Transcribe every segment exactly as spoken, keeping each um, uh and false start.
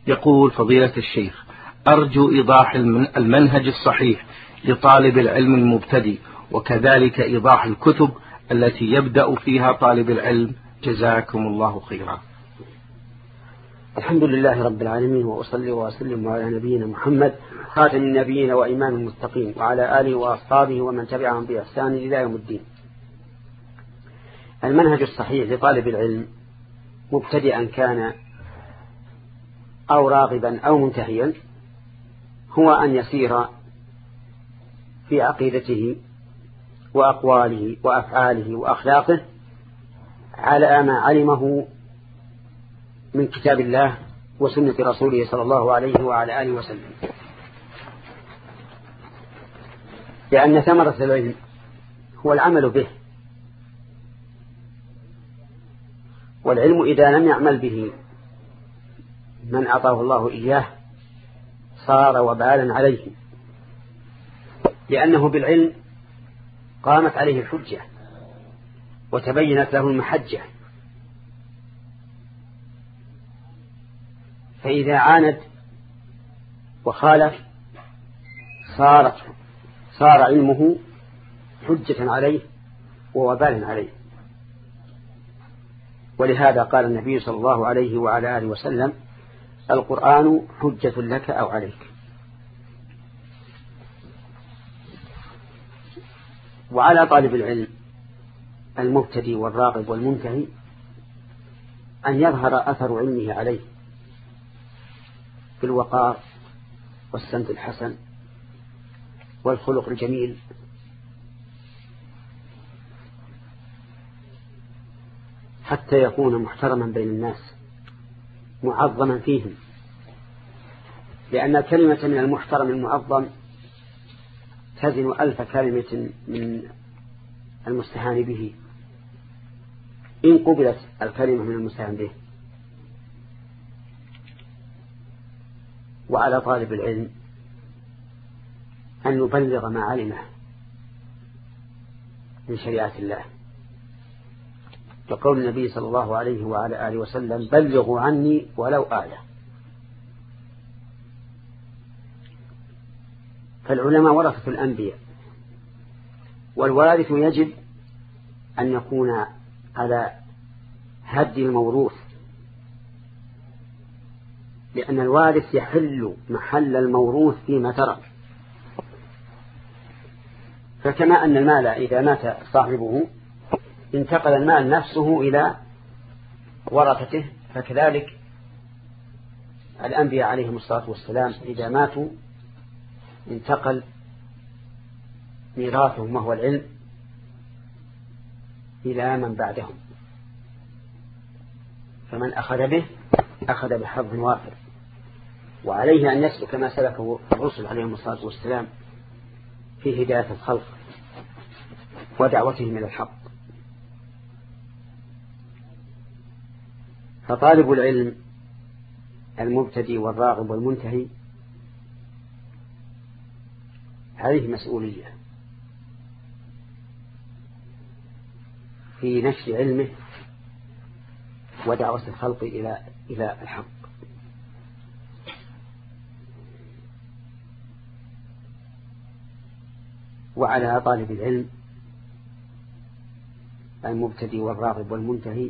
يقول فضيلة الشيخ: أرجو إيضاح المنهج الصحيح لطالب العلم المبتدئ، وكذلك إيضاح الكتب التي يبدأ فيها طالب العلم، جزاكم الله خيرا. الحمد لله رب العالمين، وأصلي وأسلم على نبينا محمد خاتم النبيين وإمام المتقين، وعلى آله وأصحابه ومن تبعهم بإحسان إلى يوم الدين. المنهج الصحيح لطالب العلم مبتدئا كان أو راغبا أو منتهيا هو أن يسير في عقيدته وأقواله وأفعاله وأخلاقه على ما علمه من كتاب الله وسنة رسوله صلى الله عليه وعلى آله وسلم، لأن ثمرة العلم هو العمل به، والعلم إذا لم يعمل به من أعطاه الله إياه صار وبالا عليه، لأنه بالعلم قامت عليه الحجة وتبينت له المحجة، فإذا عاند وخالف صارت صار علمه حجة عليه ووبالا عليه. ولهذا قال النبي صلى الله عليه وعلى آله وسلم: القرآن حجة لك أو عليك. وعلى طالب العلم المبتدئ والراغب والمنتهي أن يظهر أثر علمه عليه في الوقار والسمت الحسن والخلق الجميل، حتى يكون محترما بين الناس معظما فيهم، لأن كلمة من المحترم المعظم تزن ألف كلمة من المستهان به إن قبلت الكلمة من المستهان به. وعلى طالب العلم أن يبلغ ما علمه من شريعة الله، لقول النبي صلى الله عليه وعلى آله وسلم: بلغوا عني ولو آية. فالعلماء ورثة الأنبياء، والوارث يجب أن يكون على هدي الموروث، لأن الوارث يحل محل الموروث فيما ترك. فكما أن المال إذا مات صاحبه انتقل المال نفسه إلى ورثته، فكذلك الأنبياء عليهم الصلاة والسلام إذا ماتوا انتقل ميراثهم وهو العلم إلى من بعدهم، فمن أخذ به أخذ بحظ وافر، وعليه أن يسلك ما سلكه الرسل عليهم الصلاة والسلام في هداية الخلق ودعوتهم إلى الحق. فطالب العلم المبتدئ والراغب والمنتهي عليه مسؤولية في نشر علمه ودعوة الخلق إلى إلى الحق. وعلى طالب العلم المبتدئ والراغب والمنتهي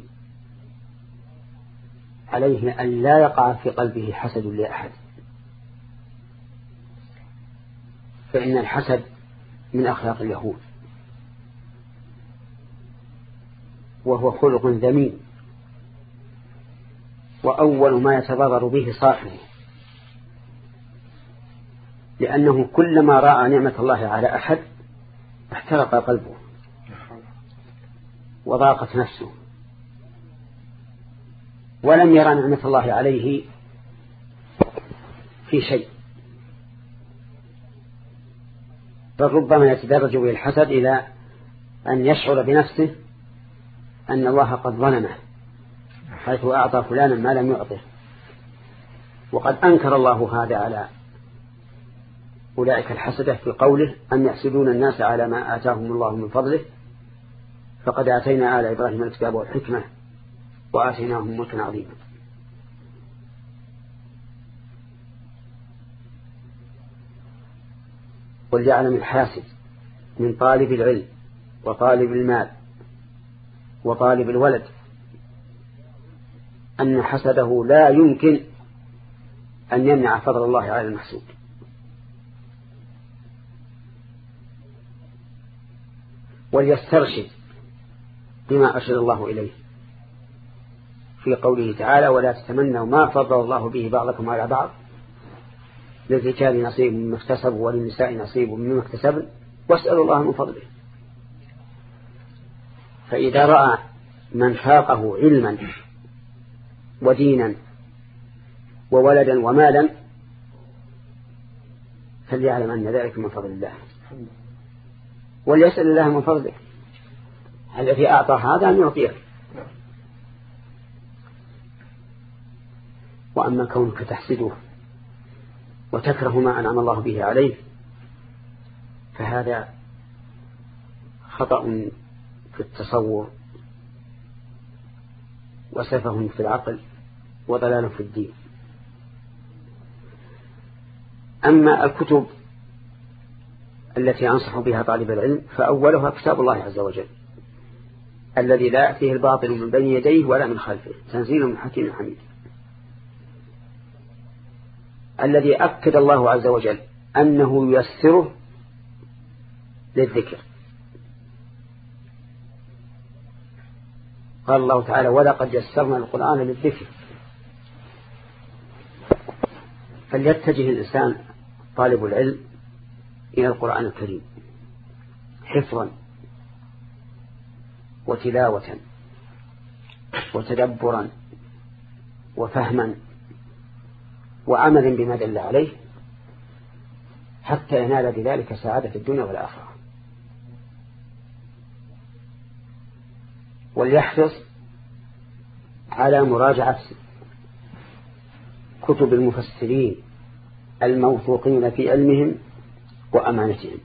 عليه أن لا يقع في قلبه حسد لأحد، فإن الحسد من أخلاق اليهود، وهو خلق ذميم، وأول ما يتضرر به صاحبه، لأنه كلما رأى نعمة الله على أحد احترق قلبه وضاقت نفسه، ولم يرى نعمة الله عليه في شيء، بل ربما يتدرج به الحسد إلى أن يشعر بنفسه أن الله قد ظلمه حيث أعطى فلانا ما لم يعطه. وقد أنكر الله هذا على أولئك الحسدة في قوله: أن يحسدون الناس على ما آتاهم الله من فضله فقد آتينا آل إبراهيم الكتاب والحكمة وآتيناهم ملكا عظيما. وليعلم الحاسد من طالب العلم وطالب المال وطالب الولد أن حسده لا يمكن أن يمنع فضل الله على المحسود. وليسترشد بما أرشد الله إليه في قوله تعالى: ولا تتمنوا ما فضل الله به بعضكم على بعض للرجال نصيب مما اكتسبوا وللنساء نصيب مما اكتسبن واسألوا الله من فضله. فإذا رأى من فاقه علما ودينا وولدا ومالا فليعلم أن ذلك من فضل الله، وليسأل الله من فضله. الذي أعطى هذا أن يعطيه. وأما كونك تحسده وتكره ما أنعم الله به عليه فهذا خطأ في التصور وسفه في العقل وضلال في الدين. أما الكتب التي أنصح بها طالب العلم فأولها كتاب الله عز وجل الذي لا يأتيه الباطل من بين يديه ولا من خلفه، تنزيل من حكيم حميد، الذي أكد الله عز وجل أنه ييسره للذكر. قال الله تعالى: ولقد يسرنا القرآن للذكر. فليتجه الإنسان طالب العلم إلى القرآن الكريم حفظا وتلاوة وتدبرا وفهما وعمل بما دل عليه حتى ينال بذلك سعادة الدنيا والآخرة. وليحرص على مراجعة كتب المفسرين الموثوقين في علمهم وأمانتهم،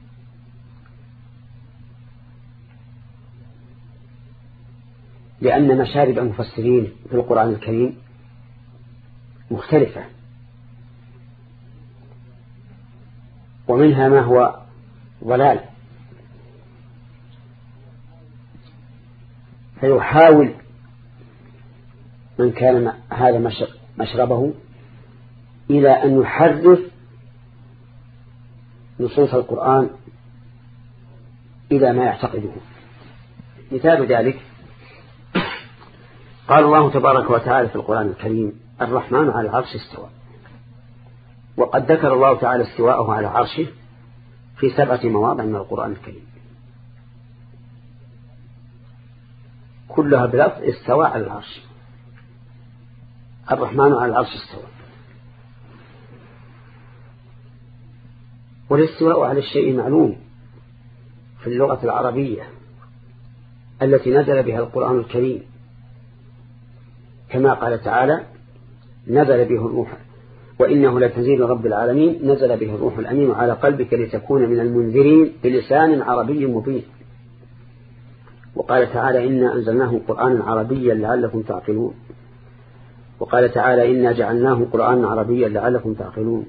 لأن مشارب المفسرين في القرآن الكريم مختلفة، ومنها ما هو ضلال، فيحاول من كان هذا مشربه إلى أن يحرف نصوص القرآن إلى ما يعتقده. مثال ذلك قال الله تبارك وتعالى في القرآن الكريم: الرحمن على العرش استوى. وقد ذكر الله تعالى استواءه على عرشه في سبعة مواضع من القرآن الكريم كلها بلفظ استوى على العرش. الرحمن على العرش استوى. والاستواء على الشيء معلوم في اللغة العربية التي نزل بها القرآن الكريم، كما قال تعالى: نزل به الروح وإنه لتنزيل رب العالمين نزل به الروح الأمين على قلبك لتكون من المنذرين بلسان عربي مبين. وقال تعالى: إنا أنزلناه قرآنا عربيا لعلكم تعقلون. وقال تعالى: إنا جعلناه قرآنا عربيا لعلكم تعقلون.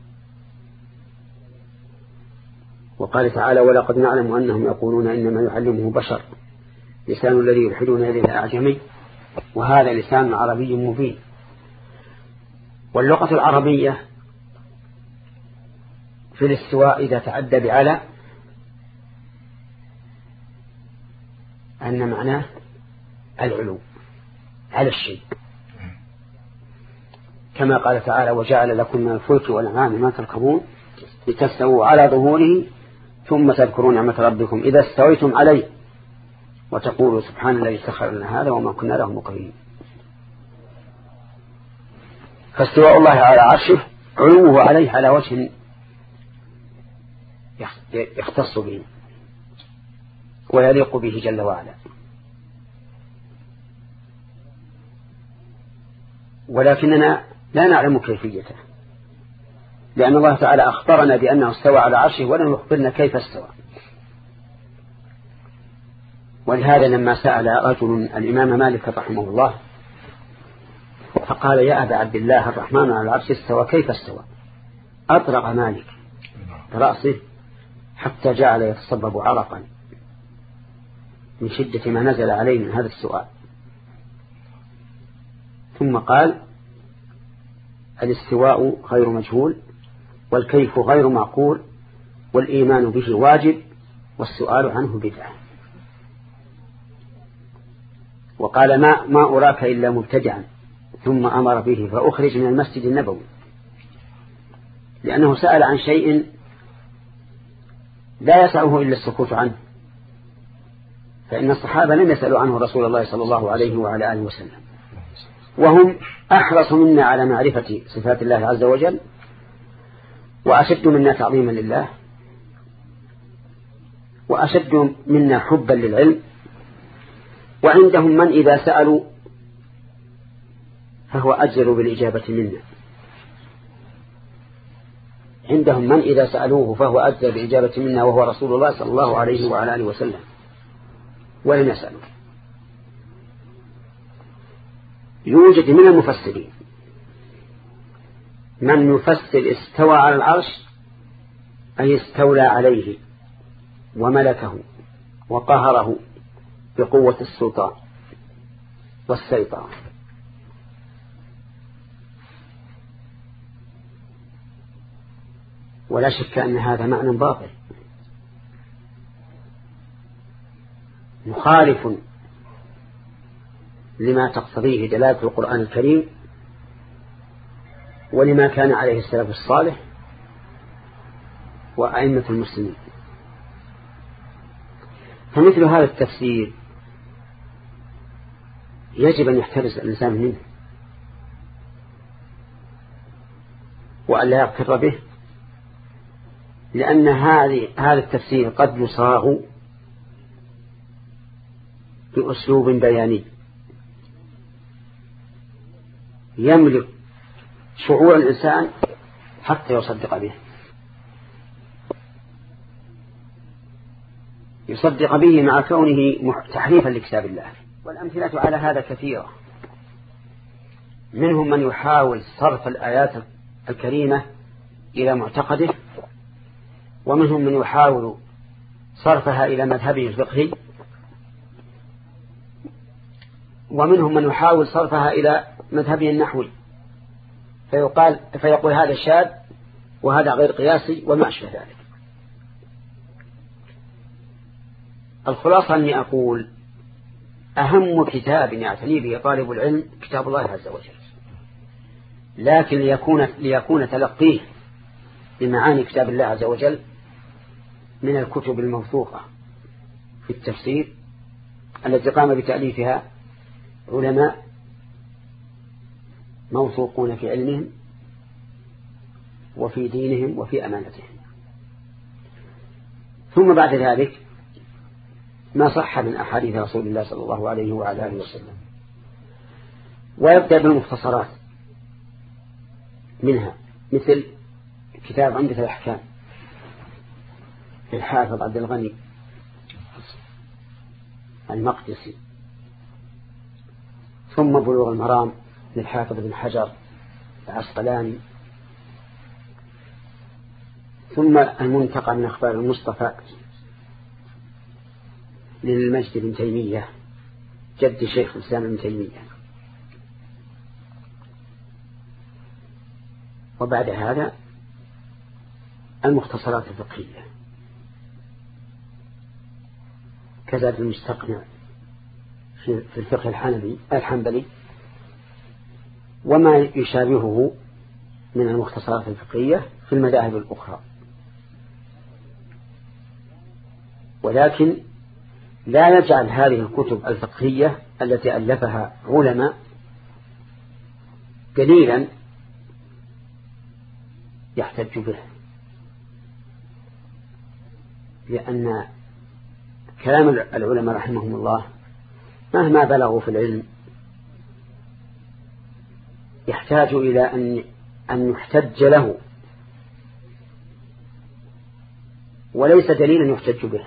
وقال تعالى: ولقد نعلم أنهم يقولون إنما يعلمه بشر لسان الذي يلحدون إليه أعجمي وهذا لسان عربي مبين. واللغة العربية في الاستواء إذا تعدى بعلى أن معناه العلو على الشيء، كما قال تعالى: وجعل لكم من الفلك والأنعام ما تركبون لتستووا على ظهوره ثم تذكروا نعمة ربكم إذا استويتم عليه وتقولوا سبحان الذي سخر لنا هذا وما كنا له مقرنين. فاستواء الله على عرشه علوه عليه على وجه يختص به ويليق به جل وعلا. ولكننا لا نعلم كيفيته، لأن الله تعالى أخبرنا بأنه استوى على عرشه ولم يخبرنا كيف استوى. ولهذا لما سأل رجل الإمام مالك رحمه الله فقال: يا أبا عبد الله الرحمن على العرش استوى كيف استوى؟ أطرق مالك برأسه حتى جعل يتصبب عرقا من شدة ما نزل عليه من هذا السؤال. ثم قال: الاستواء غير مجهول، والكيف غير معقول، والإيمان به واجب، والسؤال عنه بدعة. وقال: ما, ما أراك إلا مبتدعا، ثم أمر به فأخرج من المسجد النبوي، لأنه سأل عن شيء لا يسعه إلا السكوت عنه، فإن الصحابة لم يسألوا عنه رسول الله صلى الله عليه وعلى آله وسلم، وهم أحرص منا على معرفة صفات الله عز وجل، وأشد منا تعظيما لله، وأشد منا حبا للعلم. وعندهم من إذا سألوا فهو أجر بالإجابة منا، عندهم من إذا سألوه فهو أجر بالإجابة منا، وهو رسول الله صلى الله عليه وعلى آله وسلم، ولم يسألوا. يوجد من المفسرين من يفسر استوى على العرش أي استولى عليه وملكه وقهره بقوة السلطان والسيطرة، ولا شك أن هذا معنى باطل مخالف لما تقتضيه دلالة القرآن الكريم ولما كان عليه السلف الصالح وأئمة المسلمين. فمثل هذا التفسير يجب أن يحترز الإنسان منه وأن لا يغتر به، لأن هذه هذا التفسير قد يصاغ بأسلوب بياني يملك شعور الإنسان حتى يصدق به يصدق به مع كونه تحريفا لكتاب الله. والأمثلة على هذا كثيرة، منهم من يحاول صرف الآيات الكريمة إلى معتقده، ومنهم من يحاول صرفها إلى مذهبه الفقهي، ومنهم من يحاول صرفها إلى مذهبه النحوي، فيقال فيقول هذا شاذ وهذا غير قياسي وما أشبه ذلك. الخلاصة أني أقول أهم كتاب يعتني به طالب العلم كتاب الله عز وجل، لكن ليكون, ليكون تلقيه لمعاني كتاب الله عز وجل من الكتب الموثوقة في التفسير التي قام بتأليفها علماء موثوقون في علمهم وفي دينهم وفي أمانتهم. ثم بعد ذلك ما صح من أحاديث رسول الله صلى الله عليه وعلى آله وسلم، ويبدأ بالمختصرات منها مثل كتاب عمدة الأحكام للحافظ عبد الغني المقدسي، ثم بلوغ المرام للحافظ بن حجر العسقلاني، ثم المنتقى من أخبار المصطفى للمجد بن تيمية جد شيخ الإسلام بن تيمية. وبعد هذا المختصرات الفقهية كذلك المستقنع في الفقه الحنبلي الحنبلي وما يشابهه من المختصرات الفقهية في المذاهب الأخرى. ولكن لا يجعل هذه الكتب الفقهية التي ألفها علماء دليلا يحتج به، لأن كلام العلماء رحمهم الله مهما بلغوا في العلم يحتاج إلى أن أن يحتج له وليس دليلا يحتج به.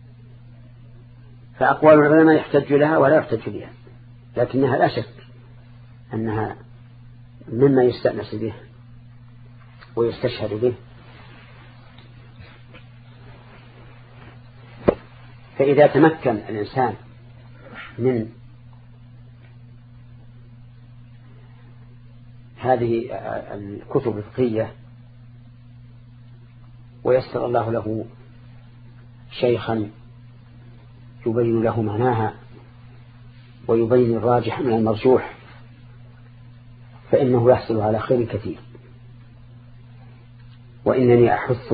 فأقوال العلماء يحتج لها ولا يحتج بها، لكنها لا شك أنها مما يستأنس به ويستشهد به. فإذا تمكن الإنسان من هذه الكتب الفقهية ويسر الله له شيخا يبين له معناها ويبين الراجح من المرجوح فإنه يحصل على خير كثير. وإنني أحث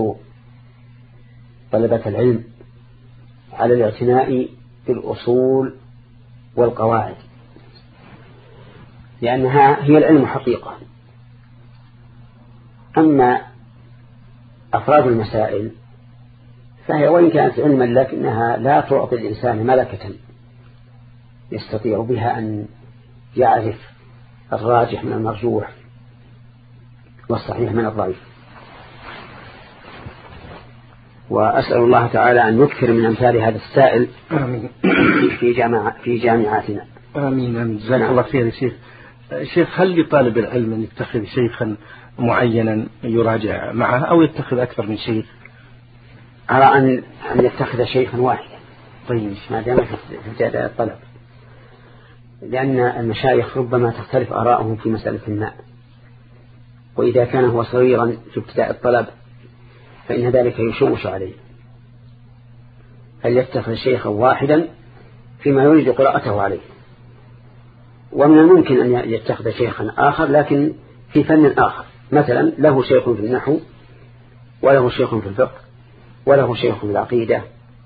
طلبة العلم على الاعتناء بالأصول والقواعد، لأنها هي العلم حقيقة. أما أفراد المسائل فهي وإن كانت علما لكنها لا تعطي الإنسان ملكة يستطيع بها أن يعرف الراجح من المرجوح والصحيح من الضعيف. وأسأل الله تعالى أن يكثر من أمثال هذا السائل آمين. في جامعة في جامعاتنا. آمين. جزاك الله خير يا شيخ. شيخ، هل لطالب العلم أن يتخذ شيخا معينا يراجع معه أو يتخذ أكثر من شيخ؟ أرى أن أن يتخذ شيخا واحدا. طيب، ما دام في ابتداء الطلب، لأن المشايخ ربما تختلف آراءهم في مسألة ما، وإذا كان هو صغيرا في ابتداء الطلب فإن ذلك يشوش عليه، فليتخذ شيخا واحدا فيما يريد قراءته عليه. ومن الممكن أن يتخذ شيخا آخر لكن في فن آخر، مثلا له شيخ في النحو وله شيخ في الفقه وله شيخ في العقيدة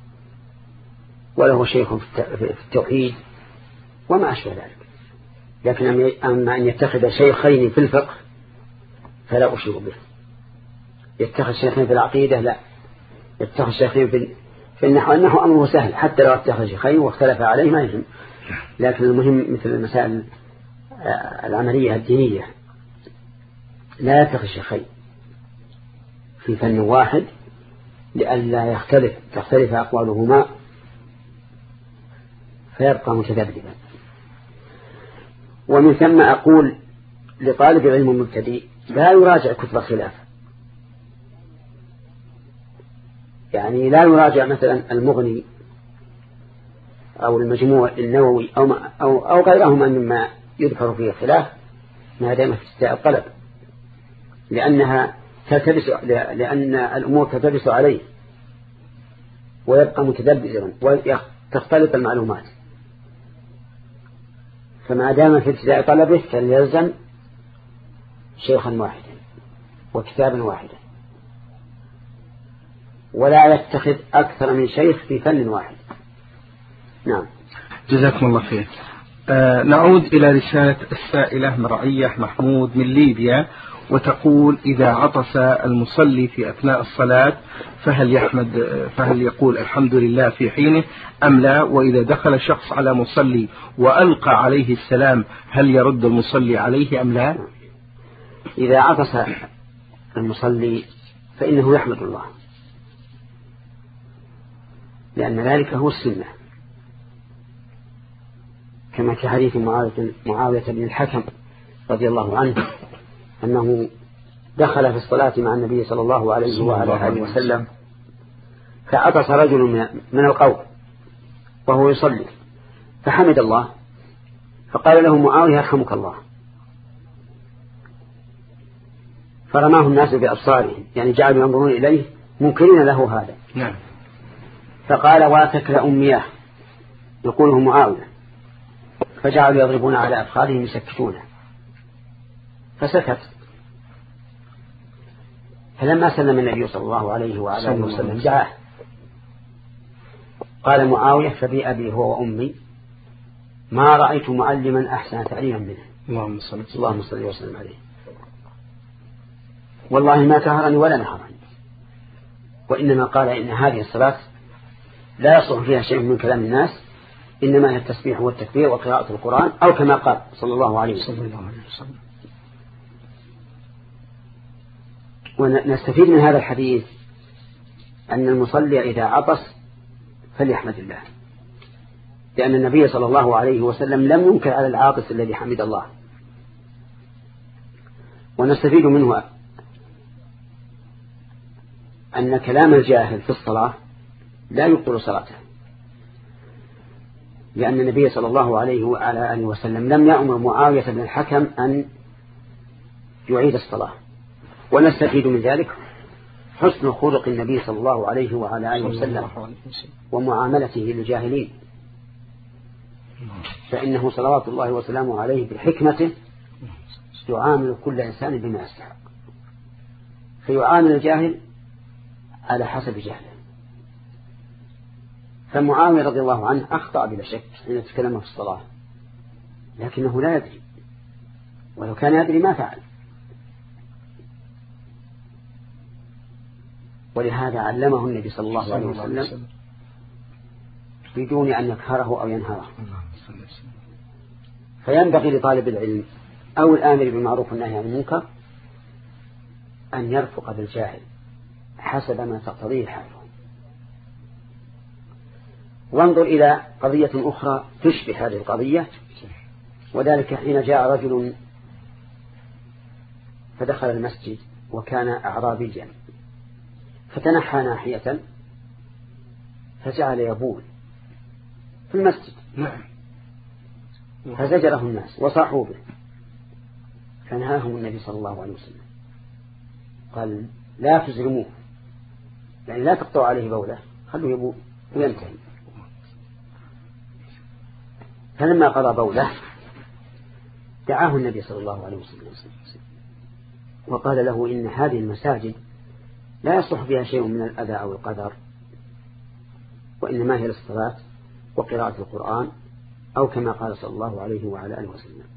وله شيخ في التوحيد وما أشبه ذلك. لكن أما أن يتخذ شيخين في الفقه فلا أشير به، يتخذ شيخين في العقيدة لا، يتخذ شيخين في النحو. النحو أمره سهل حتى لو اتخذ شيخين واختلف عليه ما يهم، لكن المهم مثل المسائل العملية الدينية لا يتخذ شيخين في فن واحد لئلا يختلف تختلف أقوالهما فيبقى متذبذبا. ومن ثم أقول لطالب العلم المبتدئ لا يراجع كتب الخلاف، يعني لا يراجع مثلا المغني أو المجموع النووي أو, أو, أو غيرهما مما يذكر فيه الخلاف ما دام في ابتداء الطلب، لأنها تلتبس، لأن الأمور تلتبس عليه ويبقى متذبذبا وتختلط المعلومات. فما دام في ابتداء طلبه فليلزم شيخا واحدا وكتابا واحدا، ولا يتخذ أكثر من شيخ في فن واحد. نعم، جزاكم الله خير. آه نعود إلى رسالة السائلة مرعية محمود من ليبيا، وتقول: إذا عطس المصلي في أثناء الصلاة فهل يحمد فهل يقول الحمد لله في حينه أم لا؟ وإذا دخل شخص على مصلي وألقى عليه السلام هل يرد المصلي عليه أم لا؟ إذا عطس المصلي فإنه يحمد الله، لأن ذلك هو السنة، كما في حديث معاوية بن الحكم رضي الله عنه أنه دخل في الصلاة مع النبي صلى الله عليه وعلى آله وسلم فعطس رجل من القوم وهو يصلي فحمد الله، فقال له معاوية: يرحمك الله. فرماه الناس بأبصارهم، يعني جعلوا ينظرون إليه منكرين له هذا. نعم. فقال: واتكل أمياه، يقوله معاوية، فجعلوا يضربون على أفخاذهم يسكتونه، فسكت. فلما سلم النبي صلى الله عليه وعلى آله وسلم جاءه قال معاوية: فبي أبي هو وأمي ما رأيت معلما أحسن تعليما منه. اللهم صل اللهم صل وسلم عليه. والله ما كهرني ولا نهرني، وإنما قال: إن هذه الصلاة لا يصلح فيها شيء من كلام الناس، إنما هي التسبيح والتكبير وقراءة القرآن، أو كما قال صلى الله عليه وسلم. ونستفيد من هذا الحديث أن المصلي إذا عطس فليحمد الله، لأن النبي صلى الله عليه وسلم لم ينكر على العاطس الذي حمد الله. ونستفيد منه أن كلام الجاهل في الصلاة لا يبطل صلاته، لأن النبي صلى الله عليه وعلى آله وسلم لم يأمر معاوية بن الحكم أن يعيد الصلاة. ونستفيد من ذلك حسن خلق النبي صلى الله عليه وعلى آله وسلم ومعاملته للجاهلين، فإنه صلوات الله وسلامه عليه بحكمته يعامل كل إنسان بما يستحق، فيعامل الجاهل على حسب جهله. فمعاوية رضي الله عنه أخطأ بلا شك حين يتكلم في الصلاة، لكنه لا يدري، ولو كان يدري ما فعل. ولهذا علمه النبي صلى الله عليه وسلم بدون أن يقهره أو ينهره. فينبغي لطالب العلم أو الآمر بالمعروف والنهي عن المنكر أن يرفق بالجاهل حسب ما تقتضيه حاله. وانظر إلى قضية أخرى تشبه هذه القضية، وذلك حين جاء رجل فدخل المسجد وكان أعرابيا، فتنحى ناحية فجعل يبول في المسجد، فزجره الناس وصاحوا به، فنهاهم النبي صلى الله عليه وسلم قال لا تزرموه، يعني لا تقطعوا عليه بوله، خلوا يبول وينتهي. فلما قضى بوله دعاه النبي صلى الله عليه وسلم وقال له إن هذه المساجد لا يصلح فيها شيء من الأذى أو القدر، وإنما هي للصلاة وقراءة القرآن، أو كما قال صلى الله عليه وعلى آله وسلم.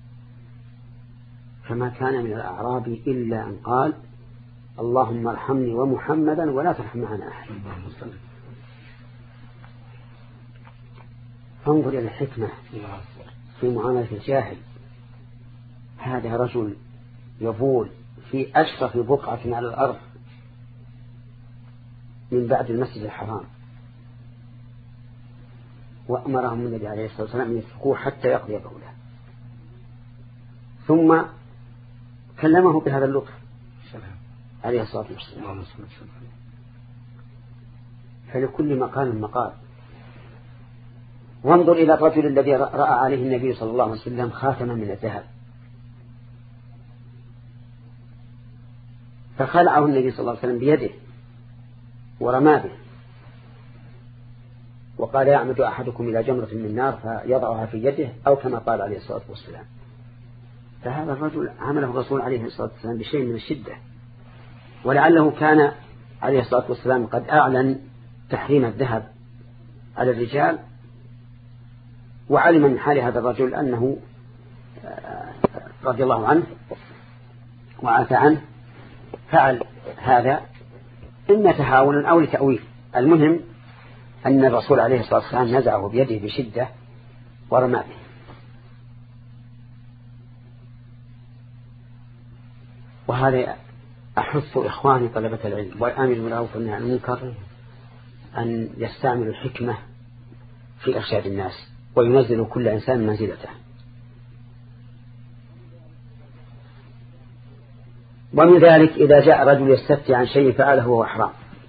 فما كان من الأعراب إلا أن قال اللهم ارحمني ومحمدا ولا ترحم معنا أحد. فانظر إلى الحكمة في معاملة الجاهل. هذا رجل يبول في أشرف بقعة على الأرض من بعد المسجد الحرام، وأمرهم النبي عليه الصلاة والسلام أن يتركوه حتى يقضي بوله، ثم كلمه بهذا اللطف عليه الصلاة والسلام. فلكل مقام مقال. وانظر إلى الرجل الذي رأى عليه النبي صلى الله عليه وسلم خاتما من الذهب، فخلعه النبي صلى الله عليه وسلم بيده ورمى به، وقال يعمد أحدكم إلى جمرة من نار فيضعها في يده، أو كما قال عليه الصلاة والسلام. فهذا الرجل عمله الرسول عليه الصلاة والسلام بشيء من الشدة، ولعله كان عليه الصلاة والسلام قد أعلن تحريم الذهب على الرجال، وعلم من حال هذا الرجل أنه رضي الله عنه وعفى عنه فعل هذا إما تهاونا أو لتأويل. المهم أن الرسول عليه الصلاة والسلام نزعه بيده بشدة ورمى به. وهذا أحث إخواني طلبة العلم والآمر بالمعروف والنهي عن المنكر أن يستعملوا الحكمة في إرشاد الناس وينزل كل إنسان منزلته. ومن ذلك إذا جاء رجل يستفتي عن شيء فعله وهو حرام،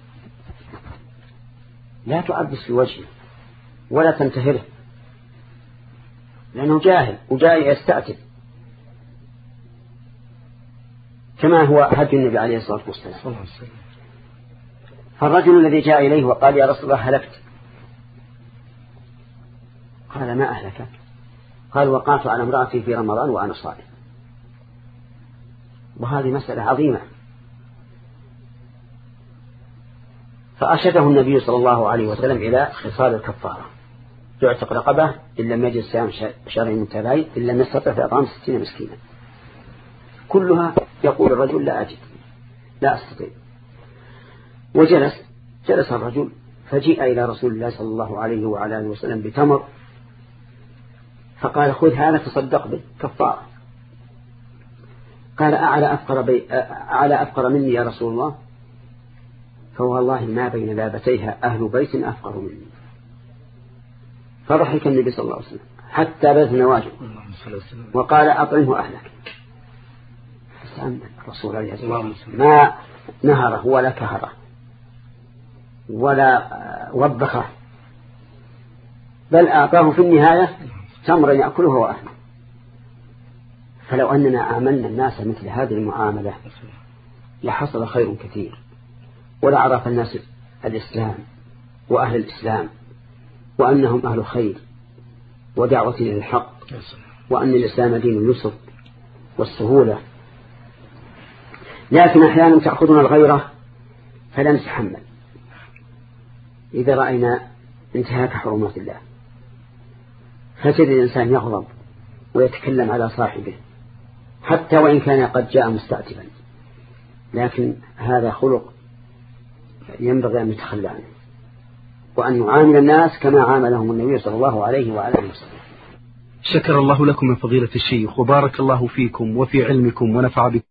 لا تعبس في وجهه ولا تنتهره، لأنه جاهل وجاء يستأتي، كما هو هدي النبي عليه الصلاة والسلام. فالرجل الذي جاء إليه وقال يا رسول الله هلكت، قال ما أهلك؟ قال وقعت على امرأتي في رمضان وأنا صائم. وهذه مسألة عظيمة. فأرشده النبي صلى الله عليه وسلم إلى خصال الكفارة: يعتق رقبة إن لم يجد صيام شهرين متتابعين إن لم يستطع فإطعام ستين مسكينا. كلها يقول الرجل لا أجد، لا أستطيع. وجلس جلس الرجل فجيء إلى رسول الله صلى الله عليه وعلى آله وسلم بتمر، فقال خذ هذا تصدق به كفارة. قال أعلى أفقر, بي أعلى أفقر مني يا رسول الله؟ فوالله ما بين لابتيها أهل بيت أفقر مني. فضحك النبي صلى الله عليه وسلم حتى بذل نواجه وقال أطعمه أهلك. فسأل الرسول عليه الصلاة والسلام ما نهره ولا كهره ولا وبخه، بل أعطاه في النهاية تمرا يأكله وأهله. فلو أننا عاملنا الناس مثل هذه المعاملة لحصل خير كثير، ولعرف الناس الإسلام وأهل الإسلام وأنهم أهل خير ودعوة إلى الحق، وأن الإسلام دين اليسر والسهولة. لكن أحيانا تأخذنا الغيرة فلا نتحمل إذا رأينا انتهاك حرمات الله، فتجد الإنسان يغضب ويتكلم على صاحبه حتى وإن كان قد جاء مستعتبا، لكن هذا خلق ينبغي أن نتخلى عنه، وأن نعامل الناس كما عاملهم النبي صلى الله عليه وعلى آله وسلم. شكر الله لكم من فضيلة الشيخ، وبارك الله فيكم وفي علمكم ونفع بكم.